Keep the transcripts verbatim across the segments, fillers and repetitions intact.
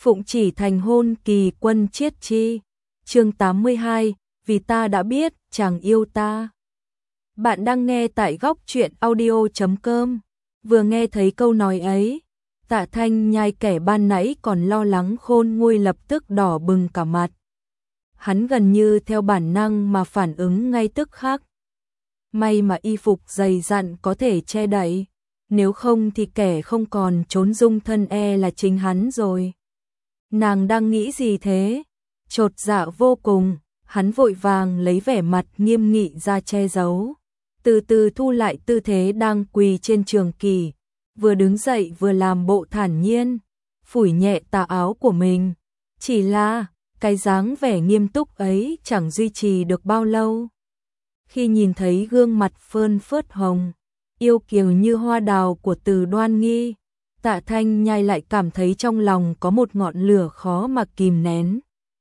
Phụng chỉ thành hôn kỳ quân chiết chi. Chương tám mươi hai, vì ta đã biết, chàng yêu ta. Bạn đang nghe tại góc truyện audio chấm com. Vừa nghe thấy câu nói ấy, Tạ Thanh Nhai kẻ ban nãy còn lo lắng khôn nguôi lập tức đỏ bừng cả mặt. Hắn gần như theo bản năng mà phản ứng ngay tức khắc. May mà y phục dày dặn có thể che đậy, nếu không thì kẻ không còn trốn dung thân e là chính hắn rồi. Nàng đang nghĩ gì thế? Chột dạ vô cùng, hắn vội vàng lấy vẻ mặt nghiêm nghị ra che giấu. Từ từ thu lại tư thế đang quỳ trên trường kỳ, vừa đứng dậy vừa làm bộ thản nhiên, phủi nhẹ tà áo của mình. Chỉ là, cái dáng vẻ nghiêm túc ấy chẳng duy trì được bao lâu. Khi nhìn thấy gương mặt phơn phớt hồng, yêu kiều như hoa đào của Từ Đoan Nghi, Tạ Thanh Nhai lại cảm thấy trong lòng có một ngọn lửa khó mà kìm nén.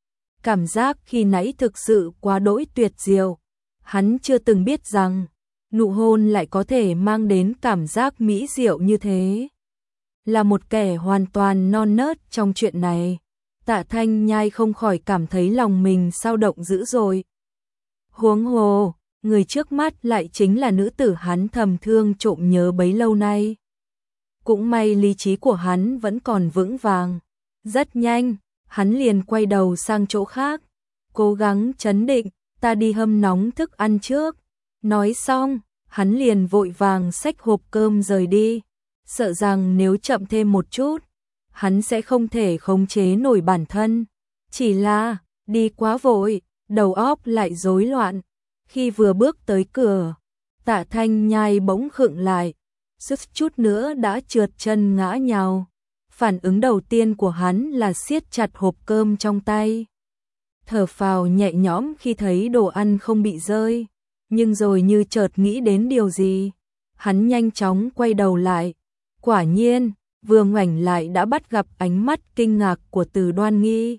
Cảm giác khi nãy thực sự quá đỗi tuyệt diệu, hắn chưa từng biết rằng nụ hôn lại có thể mang đến cảm giác mỹ diệu như thế. Là một kẻ hoàn toàn non nớt trong chuyện này, Tạ Thanh Nhai không khỏi cảm thấy lòng mình xao động dữ dội. Huống hồ, người trước mắt lại chính là nữ tử hắn thầm thương trộm nhớ bấy lâu nay. Cũng may lý trí của hắn vẫn còn vững vàng. Rất nhanh, hắn liền quay đầu sang chỗ khác, cố gắng trấn định, ta đi hâm nóng thức ăn trước. Nói xong, hắn liền vội vàng xách hộp cơm rời đi, sợ rằng nếu chậm thêm một chút, hắn sẽ không thể khống chế nổi bản thân. Chỉ là, đi quá vội, đầu óc lại rối loạn. Khi vừa bước tới cửa, Tạ Thanh Nhai bỗng khựng lại, suýt chút nữa đã trượt chân ngã nhào. Phản ứng đầu tiên của hắn là siết chặt hộp cơm trong tay. Thở phào nhẹ nhõm khi thấy đồ ăn không bị rơi, nhưng rồi như chợt nghĩ đến điều gì, hắn nhanh chóng quay đầu lại. Quả nhiên, vừa ngoảnh lại đã bắt gặp ánh mắt kinh ngạc của Từ Đoan Nghi.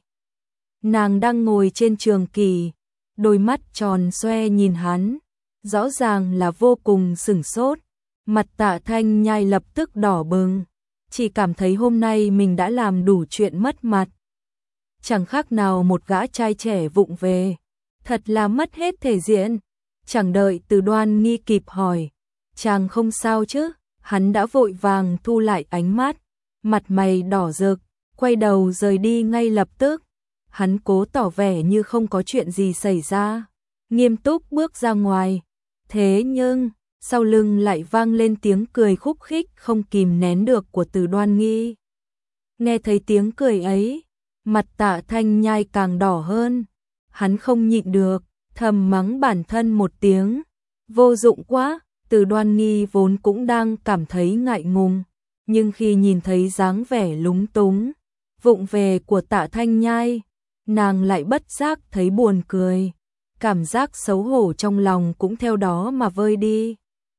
Nàng đang ngồi trên trường kỳ, đôi mắt tròn xoe nhìn hắn, rõ ràng là vô cùng sửng sốt. Mặt Tạ Thanh Nhai lập tức đỏ bừng, chỉ cảm thấy hôm nay mình đã làm đủ chuyện mất mặt. Chẳng khác nào một gã trai trẻ vụng về, thật là mất hết thể diện. Chẳng đợi Từ Đoan Nghi kịp hỏi, chàng không sao chứ? Hắn đã vội vàng thu lại ánh mắt, mặt mày đỏ rực, quay đầu rời đi ngay lập tức. Hắn cố tỏ vẻ như không có chuyện gì xảy ra, nghiêm túc bước ra ngoài. Thế nhưng, sau lưng lại vang lên tiếng cười khúc khích không kìm nén được của Từ Đoan Nghi. Nghe thấy tiếng cười ấy, mặt Tạ Thanh Nhai càng đỏ hơn. Hắn không nhịn được, thầm mắng bản thân một tiếng. Vô dụng quá. Từ Đoan Nghi vốn cũng đang cảm thấy ngại ngùng, nhưng khi nhìn thấy dáng vẻ lúng túng, vụng về của Tạ Thanh Nhai, nàng lại bất giác thấy buồn cười. Cảm giác xấu hổ trong lòng cũng theo đó mà vơi đi.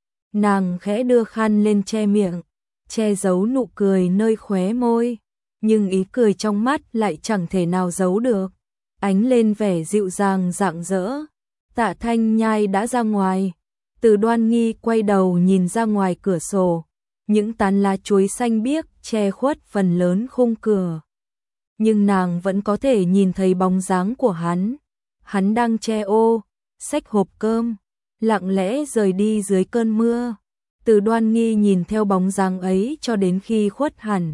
Nàng khẽ đưa khăn lên che miệng, che giấu nụ cười nơi khóe môi, nhưng ý cười trong mắt lại chẳng thể nào giấu được, ánh lên vẻ dịu dàng rạng rỡ. Tạ Thanh Nhai đã ra ngoài. Từ Đoan Nghi quay đầu nhìn ra ngoài cửa sổ, những tán lá chuối xanh biếc che khuất phần lớn khung cửa. Nhưng nàng vẫn có thể nhìn thấy bóng dáng của hắn. Hắn đang che ô, xách hộp cơm, lặng lẽ rời đi dưới cơn mưa. Từ Đoan Nghi nhìn theo bóng dáng ấy cho đến khi khuất hẳn.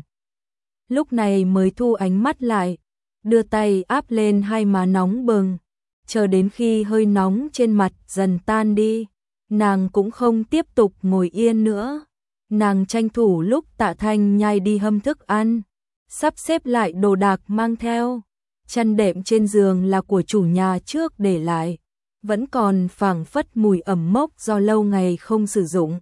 Lúc này mới thu ánh mắt lại, đưa tay áp lên hai má nóng bừng, chờ đến khi hơi nóng trên mặt dần tan đi. Nàng cũng không tiếp tục ngồi yên nữa. Nàng tranh thủ lúc Tạ Thanh Nhai đi hâm thức ăn, sắp xếp lại đồ đạc mang theo. Chăn đệm trên giường là của chủ nhà trước để lại, vẫn còn phảng phất mùi ẩm mốc do lâu ngày không sử dụng.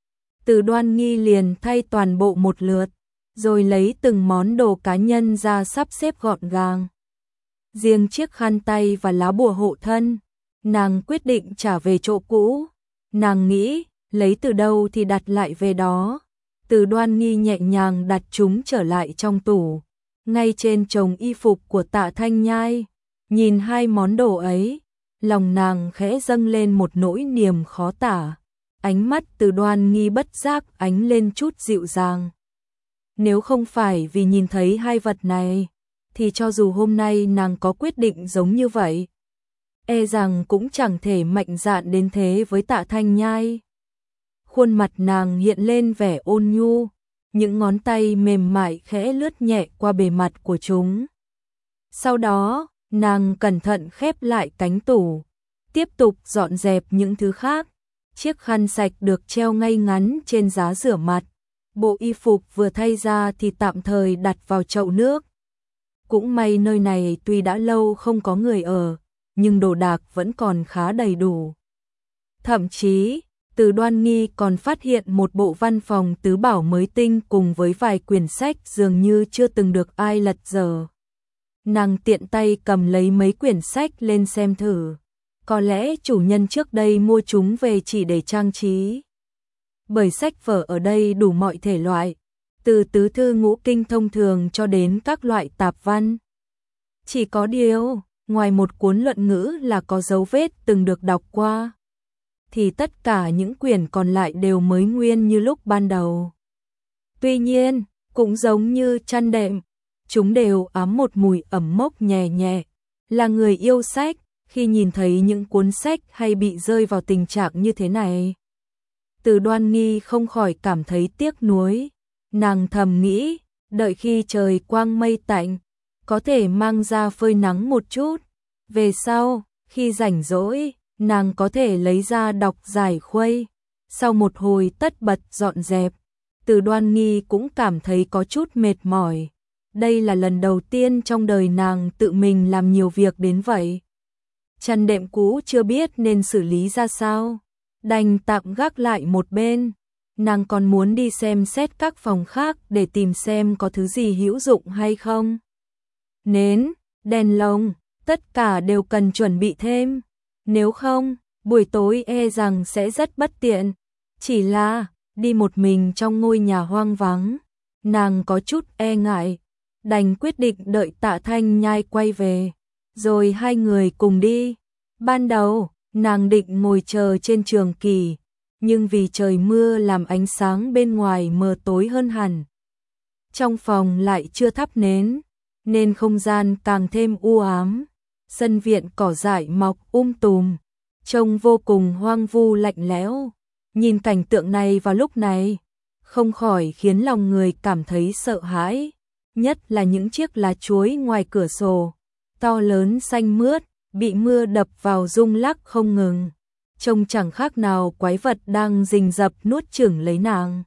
Từ Đoan Nghi liền thay toàn bộ một lượt, rồi lấy từng món đồ cá nhân ra sắp xếp gọn gàng. Riêng chiếc khăn tay và lá bùa hộ thân, nàng quyết định trả về chỗ cũ. Nàng nghĩ, lấy từ đâu thì đặt lại về đó. Từ Đoan Nghi nhẹ nhàng đặt chúng trở lại trong tủ, ngay trên chồng y phục của Tạ Thanh Nhai. Nhìn hai món đồ ấy, lòng nàng khẽ dâng lên một nỗi niềm khó tả. Ánh mắt Từ Đoan Nghi bất giác ánh lên chút dịu dàng. Nếu không phải vì nhìn thấy hai vật này, thì cho dù hôm nay nàng có quyết định giống như vậy, e rằng cũng chẳng thể mạnh dạn đến thế với Tạ Thanh Nhai. Khuôn mặt nàng hiện lên vẻ ôn nhu, những ngón tay mềm mại khẽ lướt nhẹ qua bề mặt của chúng. Sau đó, nàng cẩn thận khép lại cánh tủ, tiếp tục dọn dẹp những thứ khác. Chiếc khăn sạch được treo ngay ngắn trên giá rửa mặt. Bộ y phục vừa thay ra thì tạm thời đặt vào chậu nước. Cũng may nơi này tuy đã lâu không có người ở, nhưng đồ đạc vẫn còn khá đầy đủ. Thậm chí, Từ Đoan Nghi còn phát hiện một bộ văn phòng tứ bảo mới tinh cùng với vài quyển sách dường như chưa từng được ai lật dở. Nàng tiện tay cầm lấy mấy quyển sách lên xem thử. Có lẽ chủ nhân trước đây mua chúng về chỉ để trang trí. Bởi sách vở ở đây đủ mọi thể loại, từ tứ thư ngũ kinh thông thường cho đến các loại tạp văn. Chỉ có điều, ngoài một cuốn luận ngữ là có dấu vết từng được đọc qua, thì tất cả những quyển còn lại đều mới nguyên như lúc ban đầu. Tuy nhiên, cũng giống như chăn đệm, chúng đều ám một mùi ẩm mốc nhẹ nhẹ. Là người yêu sách, khi nhìn thấy những cuốn sách hay bị rơi vào tình trạng như thế này, Từ Đoan Nghi không khỏi cảm thấy tiếc nuối. Nàng thầm nghĩ, đợi khi trời quang mây tạnh, có thể mang ra phơi nắng một chút. Về sau, khi rảnh rỗi, nàng có thể lấy ra đọc giải khuây. Sau một hồi tất bật dọn dẹp, Từ Đoan Nghi cũng cảm thấy có chút mệt mỏi. Đây là lần đầu tiên trong đời nàng tự mình làm nhiều việc đến vậy. Chăn đệm cũ chưa biết nên xử lý ra sao, đành tạm gác lại một bên. Nàng còn muốn đi xem xét các phòng khác để tìm xem có thứ gì hữu dụng hay không. Nến, đèn lồng, tất cả đều cần chuẩn bị thêm. Nếu không, buổi tối e rằng sẽ rất bất tiện. Chỉ là, đi một mình trong ngôi nhà hoang vắng, nàng có chút e ngại, đành quyết định đợi Tạ Thanh Nhai quay về, rồi hai người cùng đi. Ban đầu, nàng định ngồi chờ trên trường kỳ, nhưng vì trời mưa làm ánh sáng bên ngoài mờ tối hơn hẳn. Trong phòng lại chưa thắp nến, nên không gian càng thêm u ám. Sân viện cỏ dại mọc um tùm, trông vô cùng hoang vu lạnh lẽo. Nhìn cảnh tượng này vào lúc này, không khỏi khiến lòng người cảm thấy sợ hãi. Nhất là những chiếc lá chuối ngoài cửa sổ, to lớn xanh mướt, bị mưa đập vào rung lắc không ngừng. Trông chẳng khác nào quái vật đang rình rập nuốt chửng lấy nàng.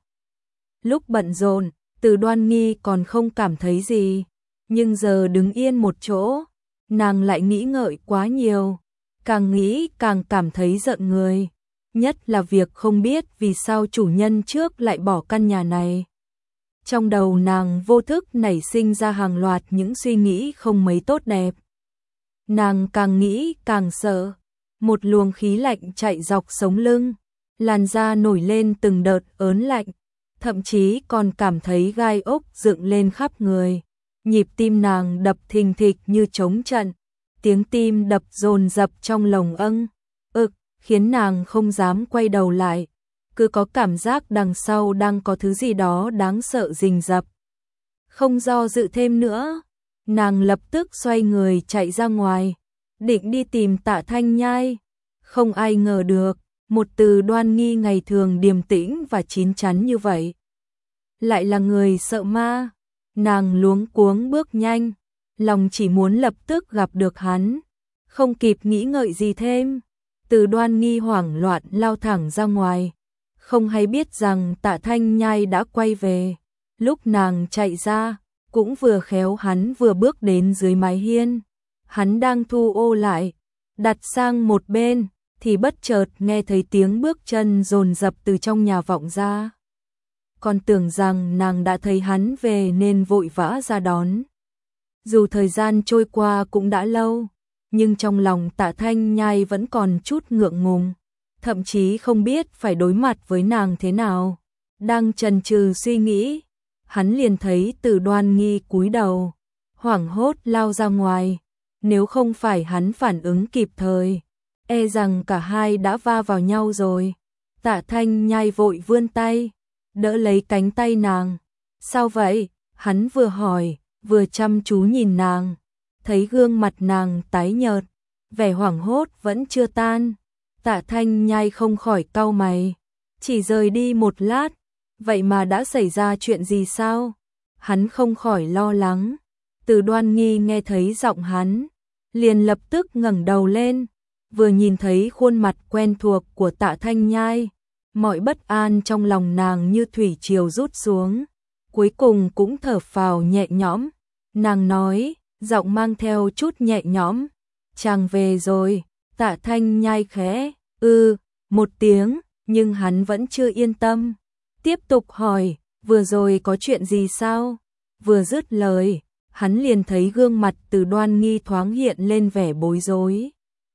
Lúc bận rộn, Từ Đoan Nghi còn không cảm thấy gì, nhưng giờ đứng yên một chỗ, nàng lại nghĩ ngợi quá nhiều, càng nghĩ càng cảm thấy giận người. Nhất là việc không biết vì sao chủ nhân trước lại bỏ căn nhà này. Trong đầu nàng vô thức nảy sinh ra hàng loạt những suy nghĩ không mấy tốt đẹp. Nàng càng nghĩ càng sợ, một luồng khí lạnh chạy dọc sống lưng, làn da nổi lên từng đợt ớn lạnh, thậm chí còn cảm thấy gai ốc dựng lên khắp người. Nhịp tim nàng đập thình thịch như trống trận, tiếng tim đập dồn dập trong lồng âng, ực, khiến nàng không dám quay đầu lại, cứ có cảm giác đằng sau đang có thứ gì đó đáng sợ rình rập. Không do dự thêm nữa, nàng lập tức xoay người chạy ra ngoài, định đi tìm Tạ Thanh Nhai. Không ai ngờ được, một Từ Đoan Nghi ngày thường điềm tĩnh và chín chắn như vậy, lại là người sợ ma. Nàng luống cuống bước nhanh, lòng chỉ muốn lập tức gặp được hắn. Không kịp nghĩ ngợi gì thêm, Từ Đoan Nghi hoảng loạn lao thẳng ra ngoài, không hay biết rằng Tạ Thanh Nhai đã quay về. Lúc nàng chạy ra, cũng vừa khéo hắn vừa bước đến dưới mái hiên. Hắn đang thu ô lại, đặt sang một bên, thì bất chợt nghe thấy tiếng bước chân dồn dập từ trong nhà vọng ra. Còn tưởng rằng nàng đã thấy hắn về nên vội vã ra đón. Dù thời gian trôi qua cũng đã lâu, nhưng trong lòng Tạ Thanh Nhai vẫn còn chút ngượng ngùng, thậm chí không biết phải đối mặt với nàng thế nào. Đang chần chừ suy nghĩ, hắn liền thấy Từ Đoan Nghi cúi đầu, hoảng hốt lao ra ngoài. Nếu không phải hắn phản ứng kịp thời, e rằng cả hai đã va vào nhau rồi. Tạ Thanh Nhai vội vươn tay, đỡ lấy cánh tay nàng. Sao vậy? Hắn vừa hỏi, vừa chăm chú nhìn nàng, thấy gương mặt nàng tái nhợt, vẻ hoảng hốt vẫn chưa tan. Tạ Thanh Nhai không khỏi cau mày, chỉ rời đi một lát, vậy mà đã xảy ra chuyện gì sao? Hắn không khỏi lo lắng. Từ Đoan Nghi nghe thấy giọng hắn, liền lập tức ngẩng đầu lên, vừa nhìn thấy khuôn mặt quen thuộc của Tạ Thanh Nhai, mọi bất an trong lòng nàng như thủy triều rút xuống, cuối cùng cũng thở phào nhẹ nhõm. Nàng nói, giọng mang theo chút nhẹ nhõm, chàng về rồi. Tạ Thanh Nhai khẽ ư một tiếng, nhưng hắn vẫn chưa yên tâm, tiếp tục hỏi, vừa rồi có chuyện gì sao? Vừa dứt lời, hắn liền thấy gương mặt Từ Đoan Nghi thoáng hiện lên vẻ bối rối.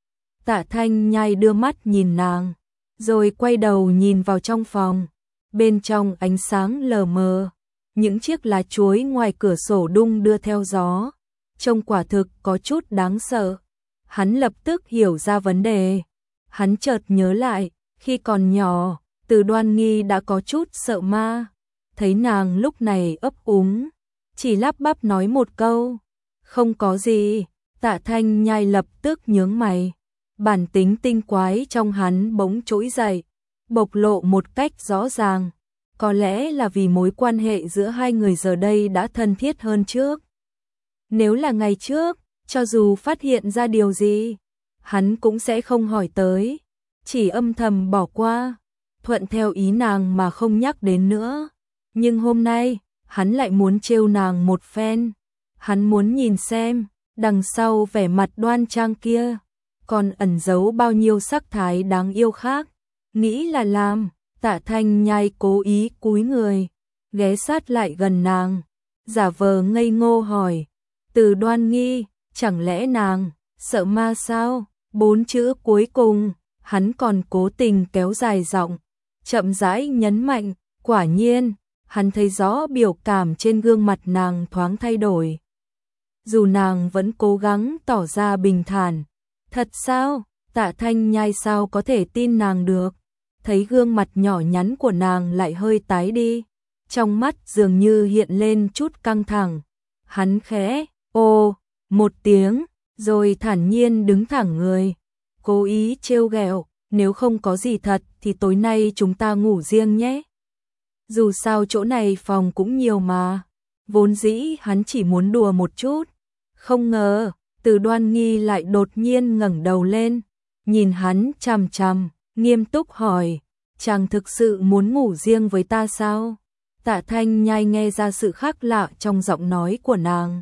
Tạ Thanh Nhai đưa mắt nhìn nàng, rồi quay đầu nhìn vào trong phòng. Bên trong ánh sáng lờ mờ, những chiếc lá chuối ngoài cửa sổ đung đưa theo gió, trông quả thực có chút đáng sợ. Hắn lập tức hiểu ra vấn đề. Hắn chợt nhớ lại, khi còn nhỏ, Từ Đoan Nghi đã có chút sợ ma. Thấy nàng lúc này ấp úng, chỉ lắp bắp nói một câu, không có gì. Tạ Thanh Nhai lập tức nhướng mày. Bản tính tinh quái trong hắn bỗng trỗi dậy, bộc lộ một cách rõ ràng. Có lẽ là vì mối quan hệ giữa hai người giờ đây đã thân thiết hơn trước. Nếu là ngày trước, cho dù phát hiện ra điều gì, hắn cũng sẽ không hỏi tới, chỉ âm thầm bỏ qua, thuận theo ý nàng mà không nhắc đến nữa. Nhưng hôm nay, hắn lại muốn trêu nàng một phen. Hắn muốn nhìn xem, đằng sau vẻ mặt đoan trang kia, còn ẩn giấu bao nhiêu sắc thái đáng yêu khác. Nghĩ là làm, Tạ Thanh Nhai cố ý cúi người, ghé sát lại gần nàng, giả vờ ngây ngô hỏi, Từ Đoan Nghi, chẳng lẽ nàng sợ ma sao? Bốn chữ cuối cùng, hắn còn cố tình kéo dài giọng, chậm rãi nhấn mạnh, quả nhiên, hắn thấy rõ biểu cảm trên gương mặt nàng thoáng thay đổi. Dù nàng vẫn cố gắng tỏ ra bình thản. Thật sao? Tạ Thanh Nhai sao có thể tin nàng được? Thấy gương mặt nhỏ nhắn của nàng lại hơi tái đi, trong mắt dường như hiện lên chút căng thẳng. Hắn khẽ ô một tiếng, rồi thản nhiên đứng thẳng người, cố ý trêu ghẹo, nếu không có gì thật thì tối nay chúng ta ngủ riêng nhé. Dù sao chỗ này phòng cũng nhiều mà. Vốn dĩ hắn chỉ muốn đùa một chút, không ngờ Từ Đoan Nghi lại đột nhiên ngẩng đầu lên, nhìn hắn chằm chằm, nghiêm túc hỏi, chàng thực sự muốn ngủ riêng với ta sao? Tạ Thanh Nhai nghe ra sự khác lạ trong giọng nói của nàng,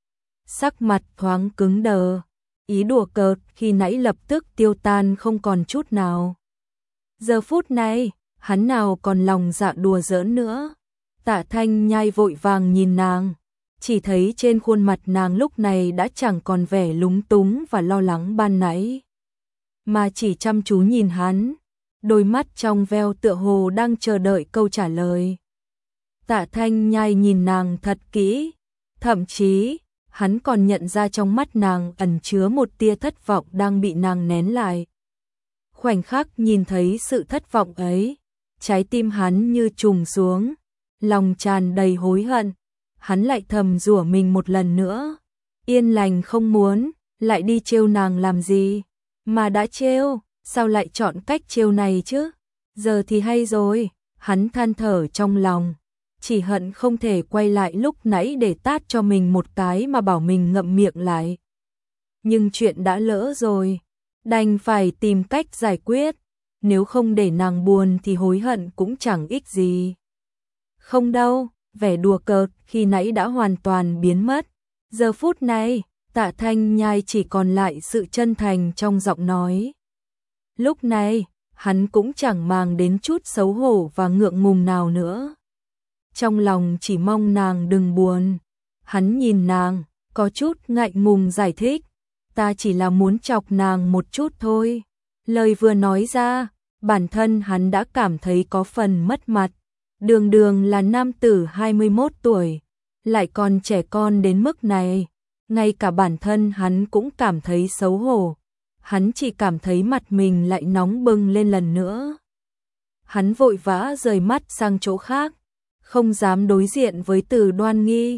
sắc mặt thoáng cứng đờ, ý đùa cợt khi nãy lập tức tiêu tan không còn chút nào. Giờ phút này, hắn nào còn lòng dạ đùa giỡn nữa. Tạ Thanh Nhai vội vàng nhìn nàng, chỉ thấy trên khuôn mặt nàng lúc này đã chẳng còn vẻ lúng túng và lo lắng ban nãy, mà chỉ chăm chú nhìn hắn, đôi mắt trong veo tựa hồ đang chờ đợi câu trả lời. Tạ Thanh Nhai nhìn nàng thật kỹ, thậm chí hắn còn nhận ra trong mắt nàng ẩn chứa một tia thất vọng đang bị nàng nén lại. Khoảnh khắc nhìn thấy sự thất vọng ấy, trái tim hắn như trùng xuống, lòng tràn đầy hối hận. Hắn lại thầm rủa mình một lần nữa, yên lành không muốn, lại đi trêu nàng làm gì, mà đã trêu, sao lại chọn cách trêu này chứ? Giờ thì hay rồi, hắn than thở trong lòng, chỉ hận không thể quay lại lúc nãy để tát cho mình một cái mà bảo mình ngậm miệng lại. Nhưng chuyện đã lỡ rồi, đành phải tìm cách giải quyết, nếu không để nàng buồn thì hối hận cũng chẳng ích gì. Không đâu, vẻ đùa cợt khi nãy đã hoàn toàn biến mất. Giờ phút này, Tạ Thanh Nhai chỉ còn lại sự chân thành trong giọng nói. Lúc này, hắn cũng chẳng màng đến chút xấu hổ và ngượng ngùng nào nữa. Trong lòng chỉ mong nàng đừng buồn. Hắn nhìn nàng, có chút ngại ngùng giải thích, ta chỉ là muốn chọc nàng một chút thôi. Lời vừa nói ra, bản thân hắn đã cảm thấy có phần mất mặt. Đường đường là nam tử hai mươi mốt tuổi, lại còn trẻ con đến mức này, ngay cả bản thân hắn cũng cảm thấy xấu hổ. Hắn chỉ cảm thấy mặt mình lại nóng bừng lên lần nữa. Hắn vội vã rời mắt sang chỗ khác, không dám đối diện với Từ Đoan Nghi.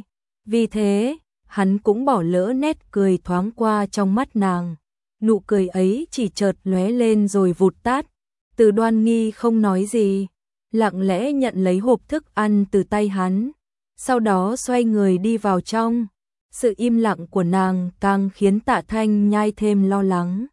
Vì thế, hắn cũng bỏ lỡ nét cười thoáng qua trong mắt nàng. Nụ cười ấy chỉ chợt lóe lên rồi vụt tắt. Từ Đoan Nghi không nói gì, lặng lẽ nhận lấy hộp thức ăn từ tay hắn, sau đó xoay người đi vào trong. Sự im lặng của nàng càng khiến Tạ Thanh Nhai thêm lo lắng.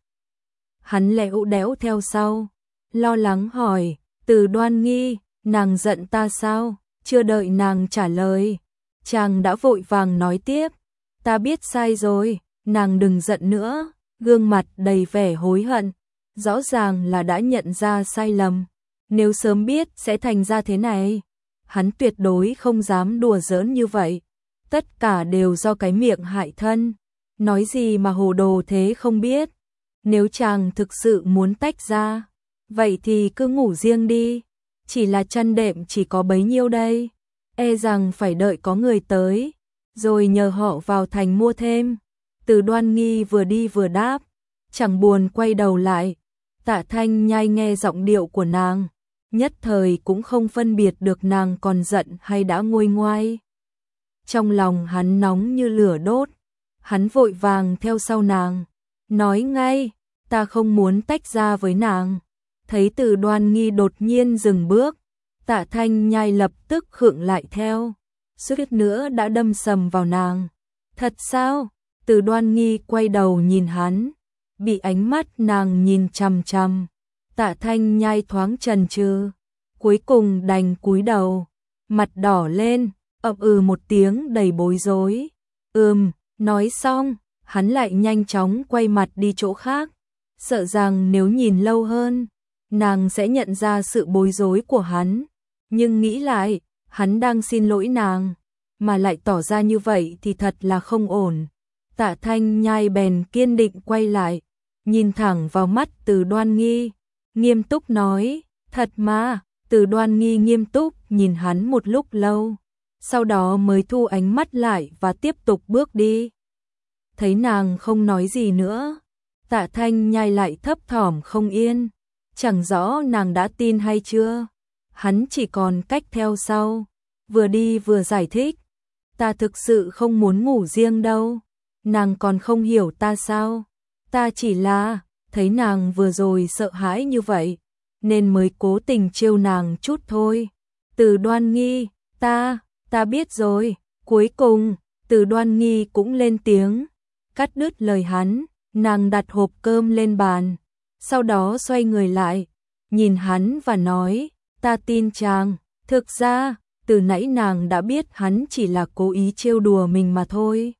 Hắn lẽo đẽo theo sau, lo lắng hỏi, Từ Đoan Nghi, nàng giận ta sao? Chưa đợi nàng trả lời, chàng đã vội vàng nói tiếp, ta biết sai rồi, nàng đừng giận nữa. Gương mặt đầy vẻ hối hận, rõ ràng là đã nhận ra sai lầm. Nếu sớm biết sẽ thành ra thế này, hắn tuyệt đối không dám đùa giỡn như vậy. Tất cả đều do cái miệng hại thân. Nói gì mà hồ đồ thế không biết. Nếu chàng thực sự muốn tách ra, vậy thì cứ ngủ riêng đi. Chỉ là chăn đệm chỉ có bấy nhiêu đây. E rằng phải đợi có người tới, rồi nhờ họ vào thành mua thêm. Từ Đoan Nghi vừa đi vừa đáp, chẳng buồn quay đầu lại. Tạ Thanh Nhai nghe giọng điệu của nàng, nhất thời cũng không phân biệt được nàng còn giận hay đã nguôi ngoai. Trong lòng hắn nóng như lửa đốt, hắn vội vàng theo sau nàng, nói ngay, ta không muốn tách ra với nàng. Thấy Từ Đoan Nghi đột nhiên dừng bước, Tạ Thanh Nhai lập tức khựng lại theo, suýt nữa đã đâm sầm vào nàng. Thật sao? Từ Đoan Nghi quay đầu nhìn hắn, bị ánh mắt nàng nhìn chằm chằm. Tạ Thanh Nhai thoáng chần chừ, cuối cùng đành cúi đầu, mặt đỏ lên, ậm ừ một tiếng đầy bối rối. Ừm, nói xong, hắn lại nhanh chóng quay mặt đi chỗ khác, sợ rằng nếu nhìn lâu hơn, nàng sẽ nhận ra sự bối rối của hắn. Nhưng nghĩ lại, hắn đang xin lỗi nàng, mà lại tỏ ra như vậy thì thật là không ổn. Tạ Thanh Nhai bèn kiên định quay lại, nhìn thẳng vào mắt Từ Đoan Nghi, nghiêm túc nói, thật mà. Từ Đoan Nghi nghiêm túc nhìn hắn một lúc lâu, sau đó mới thu ánh mắt lại và tiếp tục bước đi. Thấy nàng không nói gì nữa, Tạ Thanh Nhai lại thấp thỏm không yên, chẳng rõ nàng đã tin hay chưa. Hắn chỉ còn cách theo sau, vừa đi vừa giải thích, ta thực sự không muốn ngủ riêng đâu. Nàng còn không hiểu ta sao? Ta chỉ là thấy nàng vừa rồi sợ hãi như vậy, nên mới cố tình trêu nàng chút thôi. Từ Đoan Nghi, ta, ta biết rồi. Cuối cùng, Từ Đoan Nghi cũng lên tiếng, cắt đứt lời hắn. Nàng đặt hộp cơm lên bàn, sau đó xoay người lại, nhìn hắn và nói, ta tin chàng. Thực ra, từ nãy nàng đã biết hắn chỉ là cố ý trêu đùa mình mà thôi.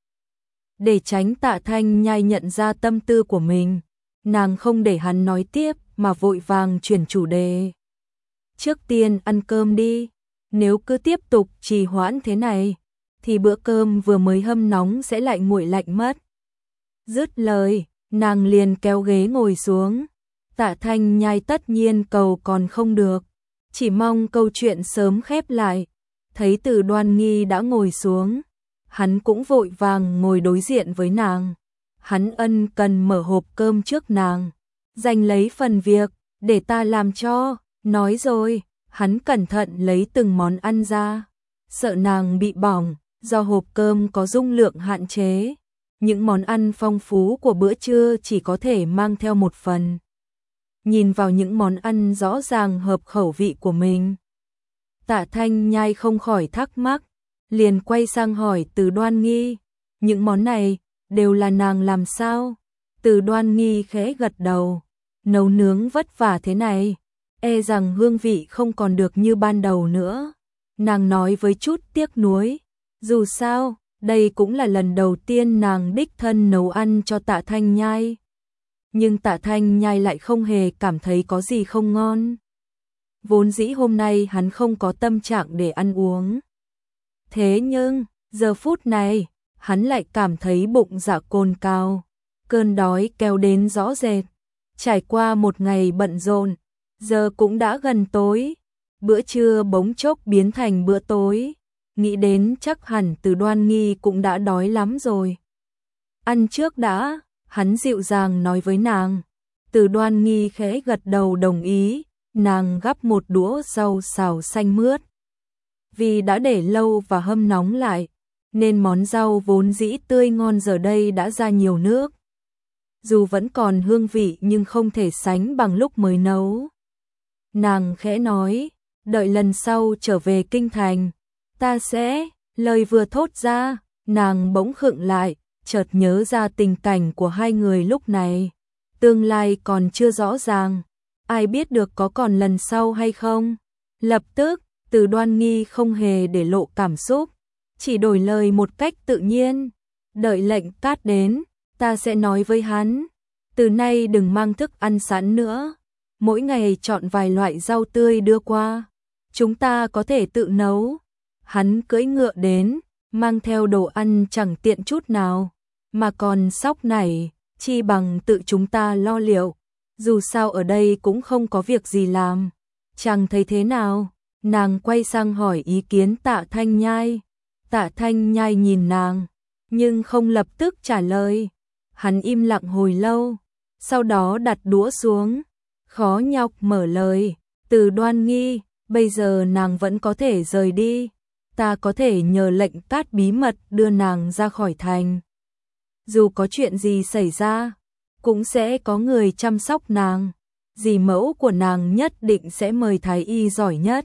Để tránh Tạ Thanh Nhai nhận ra tâm tư của mình, nàng không để hắn nói tiếp mà vội vàng chuyển chủ đề. Trước tiên ăn cơm đi, nếu cứ tiếp tục trì hoãn thế này, thì bữa cơm vừa mới hâm nóng sẽ lại nguội lạnh mất. Dứt lời, nàng liền kéo ghế ngồi xuống. Tạ Thanh Nhai tất nhiên cầu còn không được, chỉ mong câu chuyện sớm khép lại. Thấy Từ Đoan Nghi đã ngồi xuống, hắn cũng vội vàng ngồi đối diện với nàng. Hắn ân cần mở hộp cơm trước nàng, giành lấy phần việc, để ta làm cho. Nói rồi, hắn cẩn thận lấy từng món ăn ra, sợ nàng bị bỏng, do hộp cơm có dung lượng hạn chế. Những món ăn phong phú của bữa trưa chỉ có thể mang theo một phần. Nhìn vào những món ăn rõ ràng hợp khẩu vị của mình, Tạ Thanh Nhai không khỏi thắc mắc, liền quay sang hỏi Từ Đoan Nghi, những món này đều là nàng làm sao? Từ Đoan Nghi khẽ gật đầu, nấu nướng vất vả thế này, e rằng hương vị không còn được như ban đầu nữa. Nàng nói với chút tiếc nuối, dù sao, đây cũng là lần đầu tiên nàng đích thân nấu ăn cho Tạ Thanh Nhai. Nhưng Tạ Thanh Nhai lại không hề cảm thấy có gì không ngon. Vốn dĩ hôm nay hắn không có tâm trạng để ăn uống. Thế nhưng, giờ phút này, hắn lại cảm thấy bụng dạ cồn cào, cơn đói kéo đến rõ rệt. Trải qua một ngày bận rộn, giờ cũng đã gần tối, bữa trưa bỗng chốc biến thành bữa tối. Nghĩ đến chắc hẳn Từ Đoan Nghi cũng đã đói lắm rồi. Ăn trước đã, hắn dịu dàng nói với nàng. Từ Đoan Nghi khẽ gật đầu đồng ý, nàng gắp một đũa rau xào xanh mướt. Vì đã để lâu và hâm nóng lại, nên món rau vốn dĩ tươi ngon giờ đây đã ra nhiều nước. Dù vẫn còn hương vị nhưng không thể sánh bằng lúc mới nấu. Nàng khẽ nói, đợi lần sau trở về kinh thành, ta sẽ, lời vừa thốt ra, nàng bỗng khựng lại, chợt nhớ ra tình cảnh của hai người lúc này. Tương lai còn chưa rõ ràng, ai biết được có còn lần sau hay không. Lập tức, Từ Đoan Nghi không hề để lộ cảm xúc, chỉ đổi lời một cách tự nhiên. Đợi lệnh cát đến, ta sẽ nói với hắn, từ nay đừng mang thức ăn sẵn nữa, mỗi ngày chọn vài loại rau tươi đưa qua, chúng ta có thể tự nấu. Hắn cưỡi ngựa đến, mang theo đồ ăn chẳng tiện chút nào, mà còn sóc nảy, chi bằng tự chúng ta lo liệu, dù sao ở đây cũng không có việc gì làm. Chàng thấy thế nào? Nàng quay sang hỏi ý kiến Tạ Thanh Nhai. Tạ Thanh Nhai nhìn nàng, nhưng không lập tức trả lời. Hắn im lặng hồi lâu, sau đó đặt đũa xuống, khó nhọc mở lời, Từ Đoan Nghi, bây giờ nàng vẫn có thể rời đi, ta có thể nhờ lệnh cát bí mật đưa nàng ra khỏi thành. Dù có chuyện gì xảy ra, cũng sẽ có người chăm sóc nàng, dì mẫu của nàng nhất định sẽ mời thái y giỏi nhất,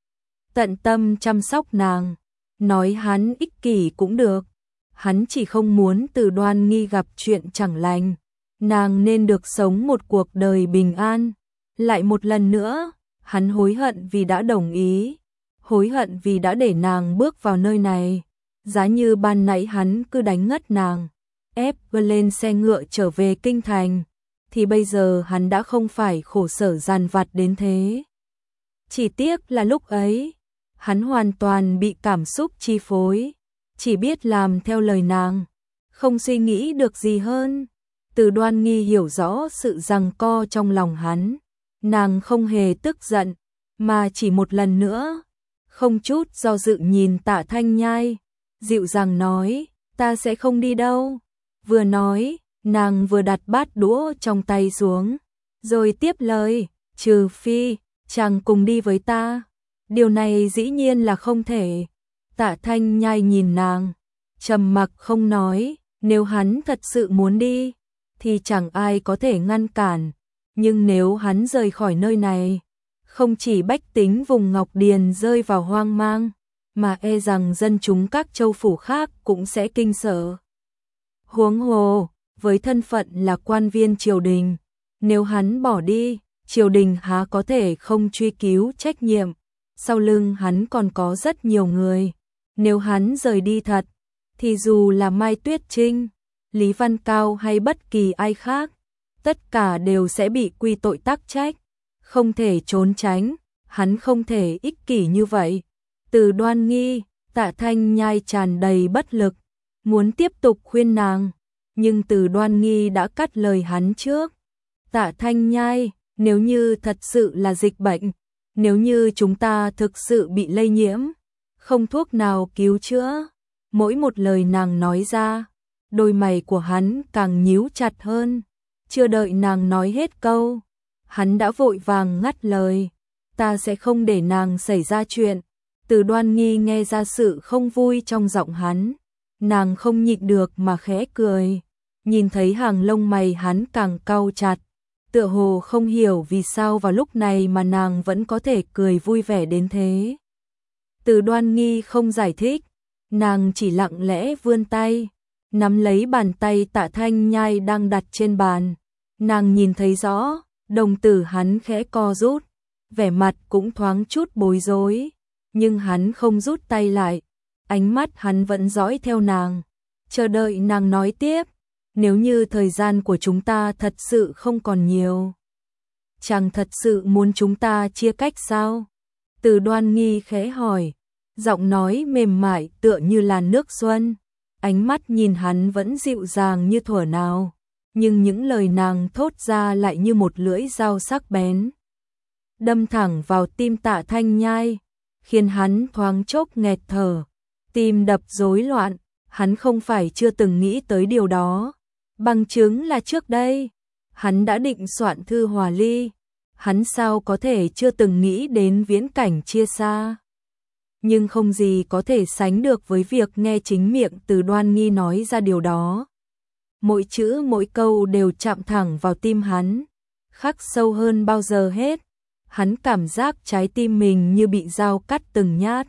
tận tâm chăm sóc nàng. Nói hắn ích kỷ cũng được, hắn chỉ không muốn Từ Đoan Nghi gặp chuyện chẳng lành, nàng nên được sống một cuộc đời bình an. Lại một lần nữa, hắn hối hận vì đã đồng ý, hối hận vì đã để nàng bước vào nơi này. Giá như ban nãy hắn cứ đánh ngất nàng, ép lên xe ngựa trở về kinh thành, thì bây giờ hắn đã không phải khổ sở dằn vặt đến thế. Chỉ tiếc là lúc ấy, hắn hoàn toàn bị cảm xúc chi phối, chỉ biết làm theo lời nàng, không suy nghĩ được gì hơn. Từ Đoan Nghi hiểu rõ sự giằng co trong lòng hắn, nàng không hề tức giận, mà chỉ một lần nữa, không chút do dự nhìn Tạ Thanh Nhai, dịu dàng nói, ta sẽ không đi đâu. Vừa nói, nàng vừa đặt bát đũa trong tay xuống, rồi tiếp lời, trừ phi, chàng cùng đi với ta. Điều này dĩ nhiên là không thể. Tạ Thanh Nhai nhìn nàng, trầm mặc không nói, nếu hắn thật sự muốn đi, thì chẳng ai có thể ngăn cản. Nhưng nếu hắn rời khỏi nơi này, không chỉ bách tính vùng Ngọc Điền rơi vào hoang mang, mà e rằng dân chúng các châu phủ khác cũng sẽ kinh sợ. Huống hồ, với thân phận là quan viên triều đình, nếu hắn bỏ đi, triều đình há có thể không truy cứu trách nhiệm. Sau lưng hắn còn có rất nhiều người, nếu hắn rời đi thật, thì dù là Mai Tuyết Trinh, Lý Văn Cao hay bất kỳ ai khác, tất cả đều sẽ bị quy tội tắc trách, không thể trốn tránh, hắn không thể ích kỷ như vậy. Từ Đoan Nghi, Tạ Thanh Nhai tràn đầy bất lực, muốn tiếp tục khuyên nàng, nhưng Từ Đoan Nghi đã cắt lời hắn trước. Tạ Thanh Nhai, nếu như thật sự là dịch bệnh, nếu như chúng ta thực sự bị lây nhiễm, không thuốc nào cứu chữa. Mỗi một lời nàng nói ra, đôi mày của hắn càng nhíu chặt hơn. Chưa đợi nàng nói hết câu, hắn đã vội vàng ngắt lời, ta sẽ không để nàng xảy ra chuyện. Từ Đoan Nghi nghe ra sự không vui trong giọng hắn, nàng không nhịn được mà khẽ cười, nhìn thấy hàng lông mày hắn càng cau chặt, tựa hồ không hiểu vì sao vào lúc này mà nàng vẫn có thể cười vui vẻ đến thế. Từ Đoan Nghi không giải thích, nàng chỉ lặng lẽ vươn tay, nắm lấy bàn tay Tạ Thanh Nhai đang đặt trên bàn. Nàng nhìn thấy rõ, đồng tử hắn khẽ co rút, vẻ mặt cũng thoáng chút bối rối, nhưng hắn không rút tay lại, ánh mắt hắn vẫn dõi theo nàng, chờ đợi nàng nói tiếp. Nếu như thời gian của chúng ta thật sự không còn nhiều, chàng thật sự muốn chúng ta chia cách sao? Từ Đoan Nghi khẽ hỏi, giọng nói mềm mại tựa như làn nước xuân, ánh mắt nhìn hắn vẫn dịu dàng như thuở nào, nhưng những lời nàng thốt ra lại như một lưỡi dao sắc bén, đâm thẳng vào tim Tạ Thanh Nhai, khiến hắn thoáng chốc nghẹt thở, tim đập rối loạn. Hắn không phải chưa từng nghĩ tới điều đó, bằng chứng là trước đây, hắn đã định soạn thư hòa ly, hắn sao có thể chưa từng nghĩ đến viễn cảnh chia xa. nhưng không gì có thể sánh được với việc nghe chính miệng Từ Đoan Nghi nói ra điều đó. Mỗi chữ mỗi câu đều chạm thẳng vào tim hắn, khắc sâu hơn bao giờ hết. Hắn cảm giác trái tim mình như bị dao cắt từng nhát.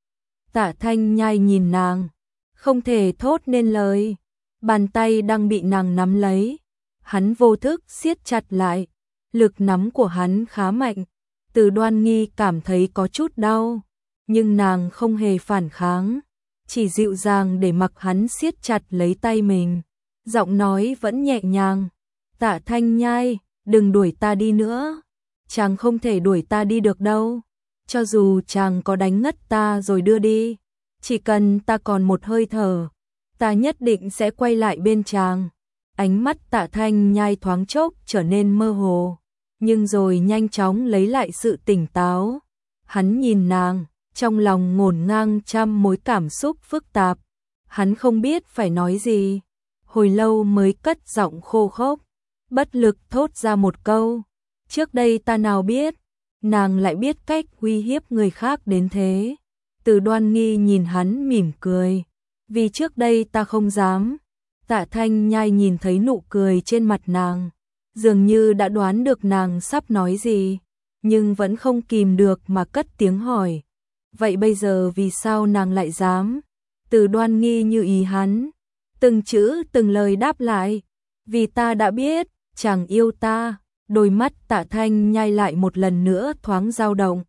Tạ Thanh Nhai nhìn nàng, không thể thốt nên lời. Bàn tay đang bị nàng nắm lấy, hắn vô thức siết chặt lại. Lực nắm của hắn khá mạnh. Từ Đoan Nghi cảm thấy có chút đau, nhưng nàng không hề phản kháng, chỉ dịu dàng để mặc hắn siết chặt lấy tay mình. Giọng nói vẫn nhẹ nhàng, Tạ Thanh Nhai, đừng đuổi ta đi nữa. Chàng không thể đuổi ta đi được đâu. Cho dù chàng có đánh ngất ta rồi đưa đi, chỉ cần ta còn một hơi thở, ta nhất định sẽ quay lại bên chàng. Ánh mắt Tạ Thanh Nhai thoáng chốc trở nên mơ hồ, nhưng rồi nhanh chóng lấy lại sự tỉnh táo. Hắn nhìn nàng, trong lòng ngổn ngang trăm mối cảm xúc phức tạp. Hắn không biết phải nói gì, hồi lâu mới cất giọng khô khốc, bất lực thốt ra một câu. Trước đây ta nào biết, nàng lại biết cách uy hiếp người khác đến thế. Từ Đoan Nghi nhìn hắn mỉm cười, vì trước đây ta không dám. Tạ Thanh Nhai nhìn thấy nụ cười trên mặt nàng, dường như đã đoán được nàng sắp nói gì, nhưng vẫn không kìm được mà cất tiếng hỏi. Vậy bây giờ vì sao nàng lại dám? Từ Đoan Nghi như ý hắn, từng chữ từng lời đáp lại. Vì ta đã biết, chàng yêu ta. Đôi mắt Tạ Thanh Nhai lại một lần nữa thoáng dao động.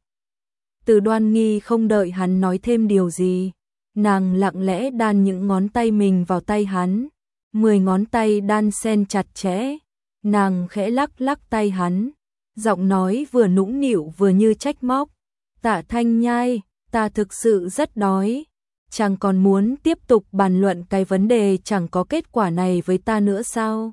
Từ Đoan Nghi không đợi hắn nói thêm điều gì, nàng lặng lẽ đan những ngón tay mình vào tay hắn. Mười ngón tay đan xen chặt chẽ, nàng khẽ lắc lắc tay hắn, giọng nói vừa nũng nịu vừa như trách móc. Tạ Thanh Nhai, ta thực sự rất đói, chàng còn muốn tiếp tục bàn luận cái vấn đề chẳng có kết quả này với ta nữa sao?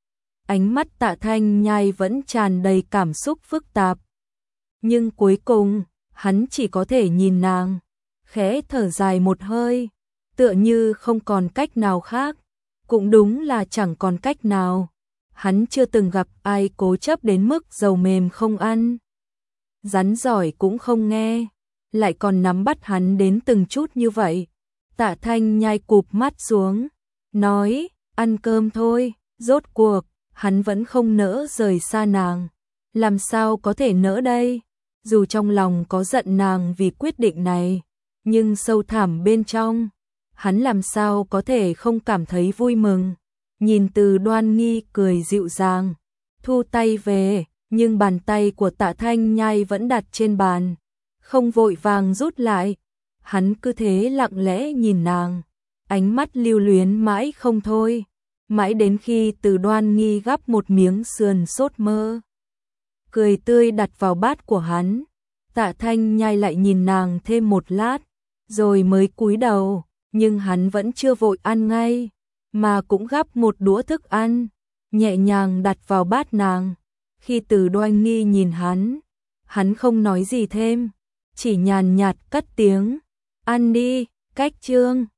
Ánh mắt Tạ Thanh Nhai vẫn tràn đầy cảm xúc phức tạp, nhưng cuối cùng hắn chỉ có thể nhìn nàng, khẽ thở dài một hơi, tựa như không còn cách nào khác. Cũng đúng là chẳng còn cách nào. Hắn chưa từng gặp ai cố chấp đến mức dầu mềm không ăn, rắn giỏi cũng không nghe, lại còn nắm bắt hắn đến từng chút như vậy. Tạ Thanh Nhai cụp mắt xuống, nói, ăn cơm thôi. Rốt cuộc, hắn vẫn không nỡ rời xa nàng. Làm sao có thể nỡ đây? Dù trong lòng có giận nàng vì quyết định này, nhưng sâu thẳm bên trong, hắn làm sao có thể không cảm thấy vui mừng. Nhìn Từ Đoan Nghi cười dịu dàng, thu tay về, nhưng bàn tay của Tạ Thanh Nhai vẫn đặt trên bàn, không vội vàng rút lại. Hắn cứ thế lặng lẽ nhìn nàng, ánh mắt lưu luyến mãi không thôi, mãi đến khi Từ Đoan Nghi gắp một miếng sườn sốt mơ cười tươi đặt vào bát của hắn. Tạ Thanh Nhai lại nhìn nàng thêm một lát, rồi mới cúi đầu, nhưng hắn vẫn chưa vội ăn ngay, mà cũng gắp một đũa thức ăn, nhẹ nhàng đặt vào bát nàng. Khi Từ Đoan Nghi nhìn hắn, hắn không nói gì thêm, chỉ nhàn nhạt cất tiếng, ăn đi. Cách chương